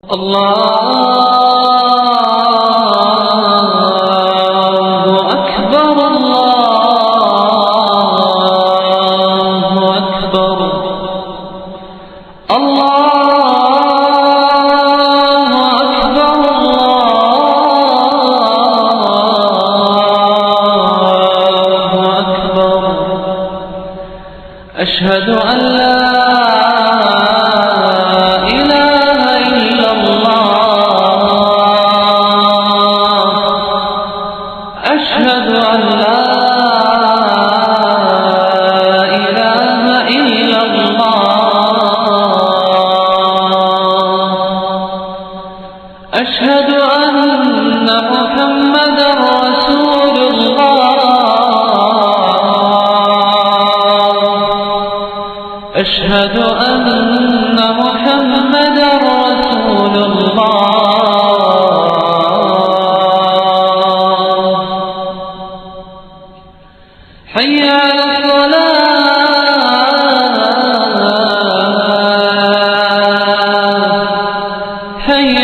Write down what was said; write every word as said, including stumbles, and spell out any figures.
الله أكبر الله أكبر الله أكبر الله أكبر أشهد أن لا أشهد أن لا إله إلا الله أشهد أن محمدا رسول الله أشهد أن محمدا رسول الله حي على الصلاة حي